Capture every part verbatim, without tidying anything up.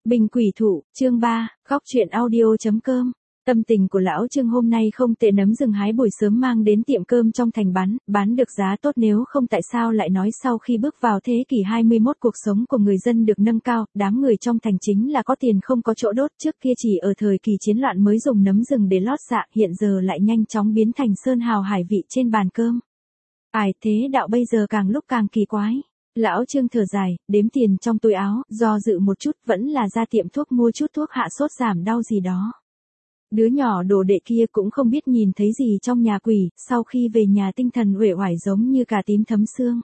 Bình quỷ thụ, chương ba, góc truyện audio.com. Tâm tình của lão Trương hôm nay không tệ, nấm rừng hái buổi sớm mang đến tiệm cơm trong thành bán, bán được giá tốt, nếu không tại sao lại nói sau khi bước vào thế kỷ hai mươi mốt cuộc sống của người dân được nâng cao, đám người trong thành chính là có tiền không có chỗ đốt, trước kia chỉ ở thời kỳ chiến loạn mới dùng nấm rừng để lót dạ, hiện giờ lại nhanh chóng biến thành sơn hào hải vị trên bàn cơm. Ai thế đạo bây giờ càng lúc càng kỳ quái. Lão Trương thở dài, đếm tiền trong túi áo, do dự một chút vẫn là ra tiệm thuốc mua chút thuốc hạ sốt giảm đau gì đó. Đứa nhỏ đồ đệ kia cũng không biết nhìn thấy gì trong nhà quỷ, sau khi về nhà tinh thần uể oải giống như cà tím thấm xương.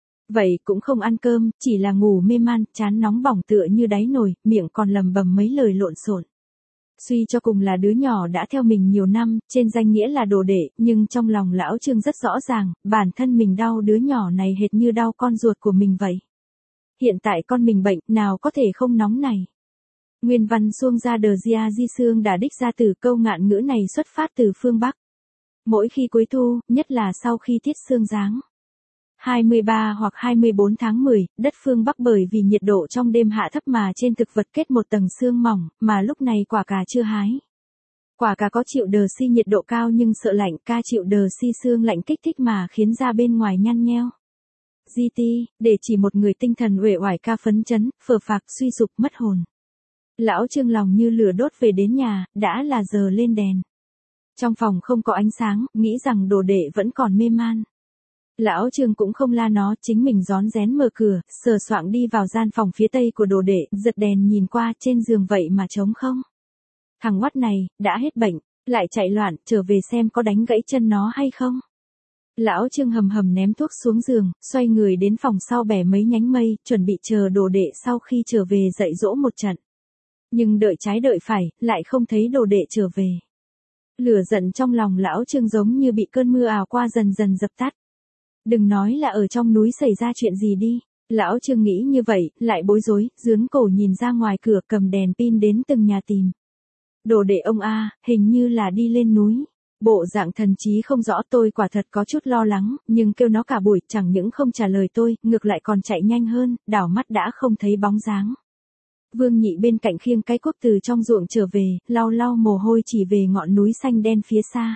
Vậy cũng không ăn cơm, chỉ là ngủ mê man, chán nóng bỏng tựa như đáy nồi, miệng còn lầm bầm mấy lời lộn xộn. Suy cho cùng là đứa nhỏ đã theo mình nhiều năm, trên danh nghĩa là đồ đệ, nhưng trong lòng lão Trương rất rõ ràng, bản thân mình đau đứa nhỏ này hệt như đau con ruột của mình vậy. Hiện tại con mình bệnh, nào có thể không nóng này. Nguyên văn xuông ra đờ gia di xương đã đích ra từ câu ngạn ngữ này xuất phát từ phương Bắc. Mỗi khi cuối thu, nhất là sau khi tiết sương giáng. hai mươi ba hoặc hai mươi bốn tháng mười, đất phương Bắc bởi vì nhiệt độ trong đêm hạ thấp mà trên thực vật kết một tầng sương mỏng, mà lúc này quả cà chưa hái. Quả cà có chịu đờ si nhiệt độ cao nhưng sợ lạnh, ca chịu đờ si sương lạnh kích thích mà khiến da bên ngoài nhăn nheo. giê tê, để chỉ một người tinh thần uể oải ca phấn chấn, phờ phạc, suy sụp, mất hồn. Lão Trương lòng như lửa đốt về đến nhà, đã là giờ lên đèn. Trong phòng không có ánh sáng, nghĩ rằng đồ đệ vẫn còn mê man. Lão Trương cũng không la nó, chính mình rón rén mở cửa, sờ soạng đi vào gian phòng phía tây của đồ đệ, giật đèn nhìn qua, trên giường vậy mà trống không. Thằng oắt này, đã hết bệnh, lại chạy loạn, trở về xem có đánh gãy chân nó hay không. Lão Trương hầm hầm ném thuốc xuống giường, xoay người đến phòng sau bẻ mấy nhánh mây, chuẩn bị chờ đồ đệ sau khi trở về dạy dỗ một trận. Nhưng đợi trái đợi phải, lại không thấy đồ đệ trở về. Lửa giận trong lòng lão Trương giống như bị cơn mưa ào qua dần dần dập tắt. Đừng nói là ở trong núi xảy ra chuyện gì đi. Lão Trương nghĩ như vậy, lại bối rối, dướn cổ nhìn ra ngoài cửa cầm đèn pin đến từng nhà tìm. Đồ đệ ông a, hình như là đi lên núi. Bộ dạng thần trí không rõ, tôi quả thật có chút lo lắng, nhưng kêu nó cả buổi chẳng những không trả lời tôi, ngược lại còn chạy nhanh hơn, đảo mắt đã không thấy bóng dáng. Vương Nhị bên cạnh khiêng cái cuốc từ trong ruộng trở về, lau lau mồ hôi chỉ về ngọn núi xanh đen phía xa.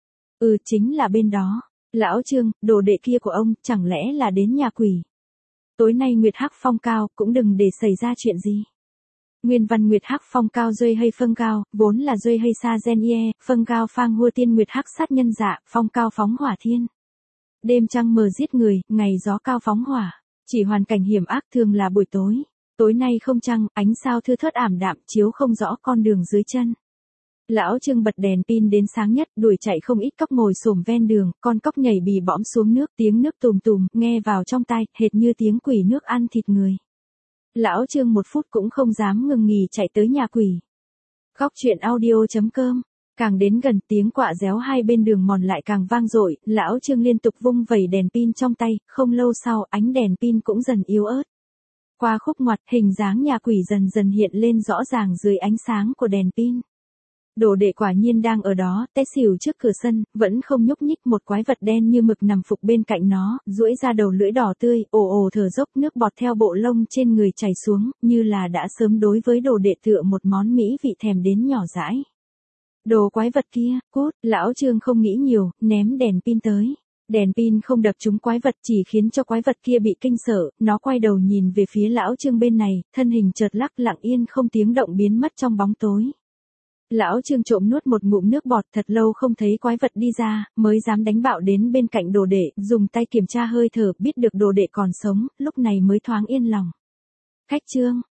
Ừ, chính là bên đó. Lão Trương, đồ đệ kia của ông, chẳng lẽ là đến nhà quỷ. Tối nay Nguyệt Hắc phong cao, cũng đừng để xảy ra chuyện gì. Nguyên văn Nguyệt Hắc phong cao dơi hay phân cao, vốn là dơi hay sa gen ye, phân cao phang hua tiên Nguyệt Hắc sát nhân dạ, phong cao phóng hỏa thiên. Đêm trăng mờ giết người, ngày gió cao phóng hỏa. Chỉ hoàn cảnh hiểm ác thường là buổi tối. Tối nay không trăng, ánh sao thưa thớt ảm đạm, chiếu không rõ con đường dưới chân. Lão Trương bật đèn pin đến sáng nhất, đuổi chạy không ít cóc ngồi xổm ven đường, con cóc nhảy bì bõm xuống nước, tiếng nước tùm tùm, nghe vào trong tai, hệt như tiếng quỷ nước ăn thịt người. Lão Trương một phút cũng không dám ngừng nghỉ chạy tới nhà quỷ. Góc truyện audio.com. Càng đến gần, tiếng quạ réo hai bên đường mòn lại càng vang dội, lão Trương liên tục vung vẩy đèn pin trong tay, không lâu sau, ánh đèn pin cũng dần yếu ớt. Qua khúc ngoặt, hình dáng nhà quỷ dần dần hiện lên rõ ràng dưới ánh sáng của đèn pin. Đồ đệ quả nhiên đang ở đó, té xỉu trước cửa sân, vẫn không nhúc nhích, một quái vật đen như mực nằm phục bên cạnh nó, duỗi ra đầu lưỡi đỏ tươi, ồ ồ thở dốc, nước bọt theo bộ lông trên người chảy xuống, như là đã sớm đối với đồ đệ tựa một món mỹ vị thèm đến nhỏ dãi. Đồ quái vật kia, cút, lão Trương không nghĩ nhiều, ném đèn pin tới. Đèn pin không đập trúng quái vật, chỉ khiến cho quái vật kia bị kinh sợ, nó quay đầu nhìn về phía lão Trương bên này, thân hình chợt lắc lặng yên không tiếng động biến mất trong bóng tối. Lão Trương trộm nuốt một ngụm nước bọt, thật lâu không thấy quái vật đi ra, mới dám đánh bạo đến bên cạnh đồ đệ, dùng tay kiểm tra hơi thở, biết được đồ đệ còn sống, lúc này mới thoáng yên lòng. Khách Trương,